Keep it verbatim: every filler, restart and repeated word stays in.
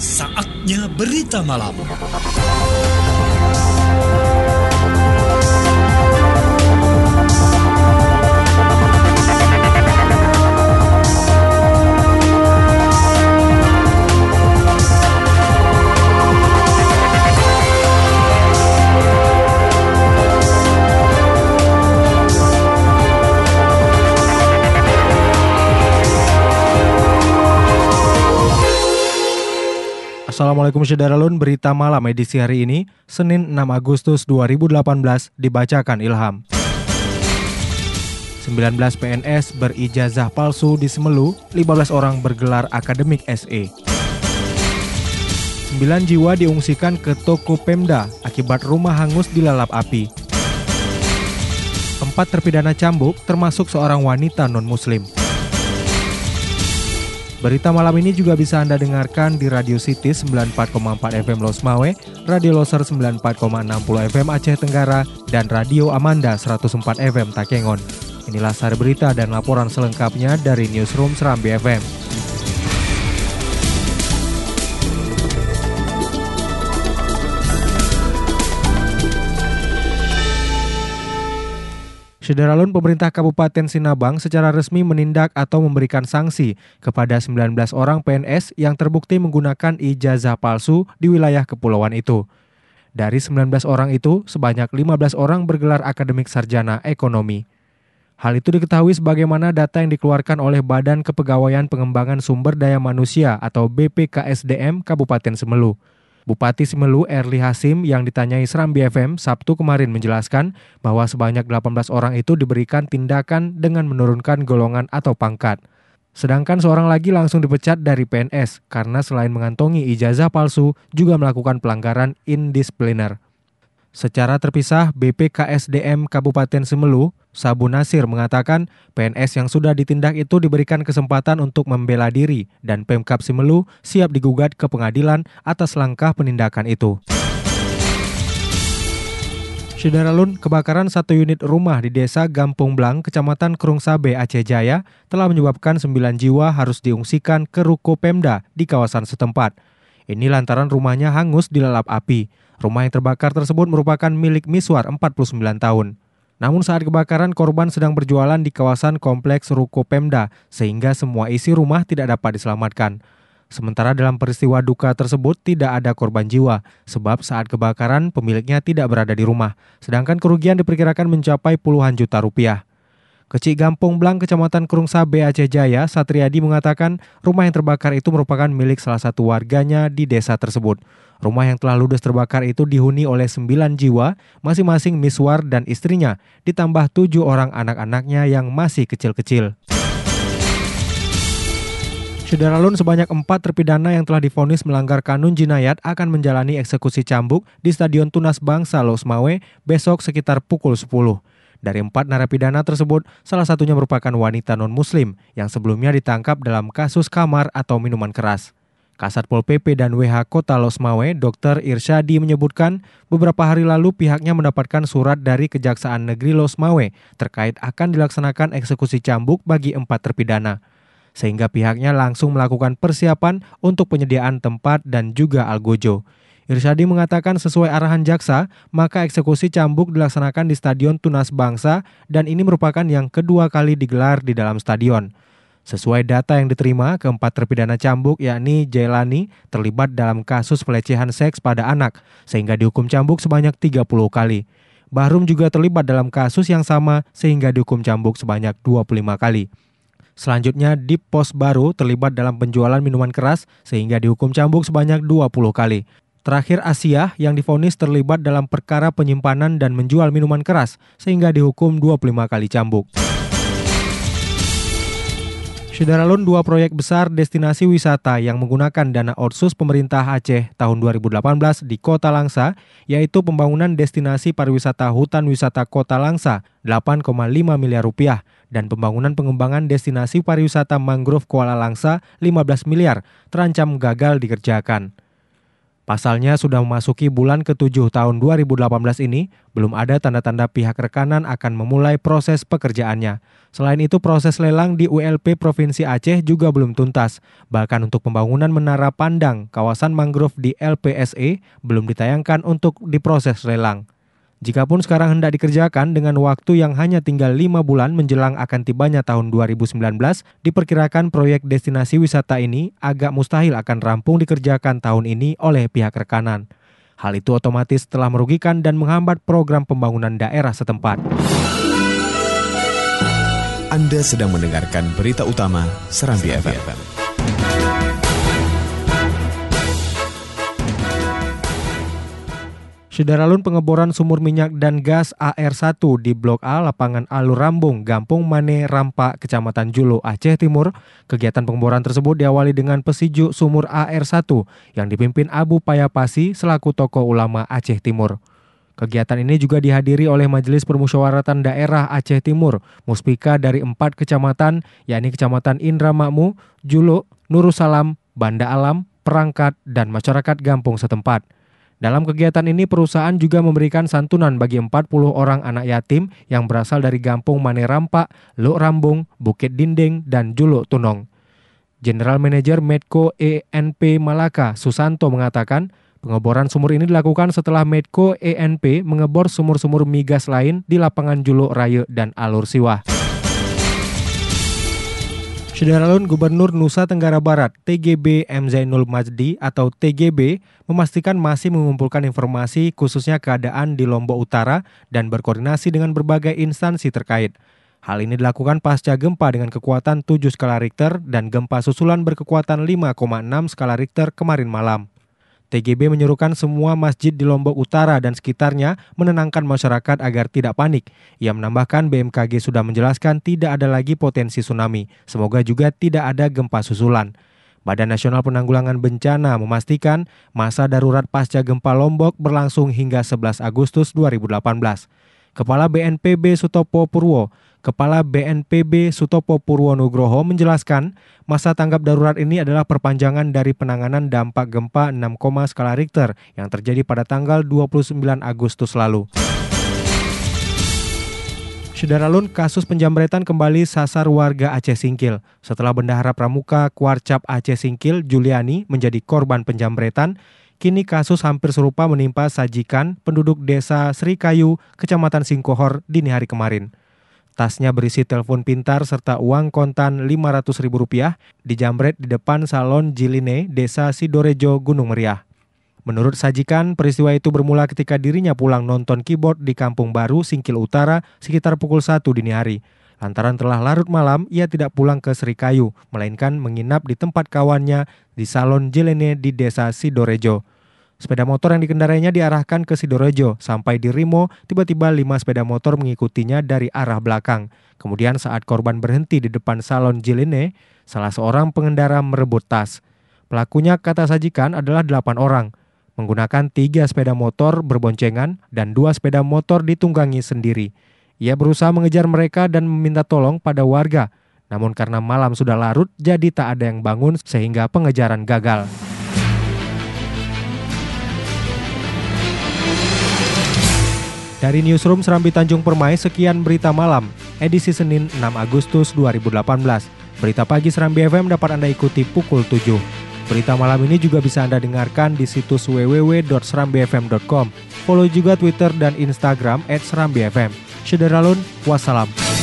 Saatnya berita malam. Assalamualaikum Syederalun, berita malam edisi hari ini, Senin enam Agustus dua ribu delapan belas, dibacakan Ilham. sembilan belas P N S berijazah palsu di Semelu, lima belas orang bergelar akademik S E. sembilan jiwa diungsikan ke toko Pemda akibat rumah hangus dilalap api. Empat terpidana cambuk termasuk seorang wanita non-muslim. Berita malam ini juga bisa Anda dengarkan di Radio City sembilan puluh empat koma empat F M Losmawe, Radio Loser sembilan puluh empat koma enam puluh F M Aceh Tenggara, dan Radio Amanda seratus empat F M Takengon. Inilah sari berita dan laporan selengkapnya dari Newsroom Serambi F M. Syederalun, pemerintah Kabupaten Sinabang secara resmi menindak atau memberikan sanksi kepada sembilan belas orang P N S yang terbukti menggunakan ijazah palsu di wilayah kepulauan itu. Dari sembilan belas orang itu, sebanyak lima belas orang bergelar akademik sarjana ekonomi. Hal itu diketahui sebagaimana data yang dikeluarkan oleh Badan Kepegawaian Pengembangan Sumber Daya Manusia atau B P K S D M Kabupaten Semelu. Bupati Semelu Erli Hasim yang ditanyai Serambi F M Sabtu kemarin menjelaskan bahwa sebanyak delapan belas orang itu diberikan tindakan dengan menurunkan golongan atau pangkat. Sedangkan seorang lagi langsung dipecat dari P N S karena selain mengantongi ijazah palsu juga melakukan pelanggaran indisipliner. Secara terpisah, B P K S D M Kabupaten Semelu, Sabu Nasir mengatakan P N S yang sudah ditindak itu diberikan kesempatan untuk membela diri dan Pemkab Semelu siap digugat ke pengadilan atas langkah penindakan itu. Syederalun, kebakaran satu unit rumah di Desa Gampung Blang, Kecamatan Krungsabe, Aceh Jaya telah menyebabkan sembilan jiwa harus diungsikan ke ruko Pemda di kawasan setempat. Ini lantaran rumahnya hangus dilalap api. Rumah yang terbakar tersebut merupakan milik Miswar, empat puluh sembilan tahun. Namun saat kebakaran, korban sedang berjualan di kawasan kompleks ruko Pemda, sehingga semua isi rumah tidak dapat diselamatkan. Sementara dalam peristiwa duka tersebut tidak ada korban jiwa, sebab saat kebakaran pemiliknya tidak berada di rumah, sedangkan kerugian diperkirakan mencapai puluhan juta rupiah. Kecik Gampung Blang, Kecamatan Krungsabe, Aceh Jaya, Satriadi mengatakan rumah yang terbakar itu merupakan milik salah satu warganya di desa tersebut. Rumah yang telah ludes terbakar itu dihuni oleh sembilan jiwa, masing-masing Miswar dan istrinya, ditambah tujuh orang anak-anaknya yang masih kecil-kecil. Syederalun, sebanyak empat terpidana yang telah divonis melanggar kanun jinayat akan menjalani eksekusi cambuk di Stadion Tunas Bangsa Losmawe besok sekitar pukul sepuluh. Dari empat narapidana tersebut, salah satunya merupakan wanita non-muslim yang sebelumnya ditangkap dalam kasus kamar atau minuman keras. Kasat Pol P P dan W H Kota Losmawe, Dokter Irsyadi menyebutkan beberapa hari lalu pihaknya mendapatkan surat dari Kejaksaan Negeri Losmawe terkait akan dilaksanakan eksekusi cambuk bagi empat terpidana. Sehingga pihaknya langsung melakukan persiapan untuk penyediaan tempat dan juga algojo. Irsyadi mengatakan sesuai arahan jaksa, maka eksekusi cambuk dilaksanakan di Stadion Tunas Bangsa dan ini merupakan yang kedua kali digelar di dalam stadion. Sesuai data yang diterima, keempat terpidana cambuk yakni Jailani terlibat dalam kasus pelecehan seks pada anak sehingga dihukum cambuk sebanyak tiga puluh kali. Bahrum juga terlibat dalam kasus yang sama sehingga dihukum cambuk sebanyak dua puluh lima kali. Selanjutnya, Dip Pos Baru terlibat dalam penjualan minuman keras sehingga dihukum cambuk sebanyak dua puluh kali. Terakhir, Asia yang divonis terlibat dalam perkara penyimpanan dan menjual minuman keras sehingga dihukum dua puluh lima kali cambuk. Syederalun, dua proyek besar destinasi wisata yang menggunakan dana otsus pemerintah Aceh tahun dua ribu delapan belas di Kota Langsa, yaitu pembangunan destinasi pariwisata hutan wisata Kota Langsa delapan koma lima miliar rupiah dan pembangunan pengembangan destinasi pariwisata mangrove Kuala Langsa lima belas miliar, terancam gagal dikerjakan. Pasalnya sudah memasuki bulan ketujuh tahun dua ribu delapan belas ini, belum ada tanda-tanda pihak rekanan akan memulai proses pekerjaannya. Selain itu, proses lelang di U L P Provinsi Aceh juga belum tuntas. Bahkan untuk pembangunan menara pandang kawasan mangrove di L P S E belum ditayangkan untuk diproses lelang. Jikapun sekarang hendak dikerjakan dengan waktu yang hanya tinggal lima bulan menjelang akan tibanya tahun dua ribu sembilan belas, diperkirakan proyek destinasi wisata ini agak mustahil akan rampung dikerjakan tahun ini oleh pihak rekanan. Hal itu otomatis telah merugikan dan menghambat program pembangunan daerah setempat. Anda sedang mendengarkan berita utama Serambi F M. Syederalun pengeboran sumur minyak dan gas A R satu di Blok A Lapangan Alur Rambung, Gampung Mane Rampak, Kecamatan Julo, Aceh Timur. Kegiatan pengeboran tersebut diawali dengan pesiju sumur A R satu yang dipimpin Abu Payapasi selaku tokoh ulama Aceh Timur. Kegiatan ini juga dihadiri oleh Majelis Permusyawaratan Daerah Aceh Timur, muspika dari empat kecamatan, yakni Kecamatan Indramakmu, Julo, Nurussalam, Banda Alam, Perangkat, dan masyarakat Gampung setempat. Dalam kegiatan ini, perusahaan juga memberikan santunan bagi empat puluh orang anak yatim yang berasal dari Gampung Mane Rampak, Luk Rambung, Bukit Dinding, dan Juluk Tunong. General Manager Medco E N P Malaka, Susanto, mengatakan pengeboran sumur ini dilakukan setelah Medco E N P mengebor sumur-sumur migas lain di lapangan Juluk Raya dan Alur Siwah. Syederalun Gubernur Nusa Tenggara Barat T G B M Zainul Majdi atau T G B memastikan masih mengumpulkan informasi khususnya keadaan di Lombok Utara dan berkoordinasi dengan berbagai instansi terkait. Hal ini dilakukan pasca gempa dengan kekuatan tujuh skala Richter dan gempa susulan berkekuatan lima koma enam skala Richter kemarin malam. T G B menyuruhkan semua masjid di Lombok Utara dan sekitarnya menenangkan masyarakat agar tidak panik. Ia menambahkan B M K G sudah menjelaskan tidak ada lagi potensi tsunami. Semoga juga tidak ada gempa susulan. Badan Nasional Penanggulangan Bencana memastikan masa darurat pasca gempa Lombok berlangsung hingga sebelas Agustus dua ribu delapan belas. Kepala B N P B Sutopo Purwo, Kepala B N P B Sutopo Purwo Nugroho menjelaskan masa tanggap darurat ini adalah perpanjangan dari penanganan dampak gempa enam koma skala Richter yang terjadi pada tanggal dua puluh sembilan Agustus lalu. Syederalun, kasus penjamretan kembali sasar warga Aceh Singkil. Setelah Bendahara Pramuka Kuarcap Aceh Singkil, Juliani, menjadi korban penjamretan, kini kasus hampir serupa menimpa Sajikan, penduduk desa Srikayu, Kecamatan Singkohor, dini hari kemarin. Tasnya berisi telepon pintar serta uang kontan lima ratus ribu rupiah dijamret di depan salon Jiline, Desa Sidorejo, Gunung Meriah. Menurut Sajikan, peristiwa itu bermula ketika dirinya pulang nonton keyboard di Kampung Baru, Singkil Utara sekitar pukul satu dini hari. Lantaran telah larut malam, ia tidak pulang ke Srikayu, melainkan menginap di tempat kawannya di salon Jiline di Desa Sidorejo. Sepeda motor yang dikendarainya diarahkan ke Sidorejo. Sampai di Rimo, tiba-tiba lima sepeda motor mengikutinya dari arah belakang. Kemudian saat korban berhenti di depan salon Jiline, salah seorang pengendara merebut tas. Pelakunya, kata Sajikan, adalah delapan orang. Menggunakan tiga sepeda motor berboncengan dan dua sepeda motor ditunggangi sendiri. Ia berusaha mengejar mereka dan meminta tolong pada warga. Namun karena malam sudah larut, jadi tak ada yang bangun sehingga pengejaran gagal. Dari Newsroom Serambi Tanjung Permai, sekian berita malam, edisi Senin enam Agustus dua ribu delapan belas. Berita pagi Serambi F M dapat Anda ikuti pukul tujuh. Berita malam ini juga bisa Anda dengarkan di situs w w w dot serambi f m dot com. Follow juga Twitter dan Instagram et serambi f m. Syederalun, wassalam.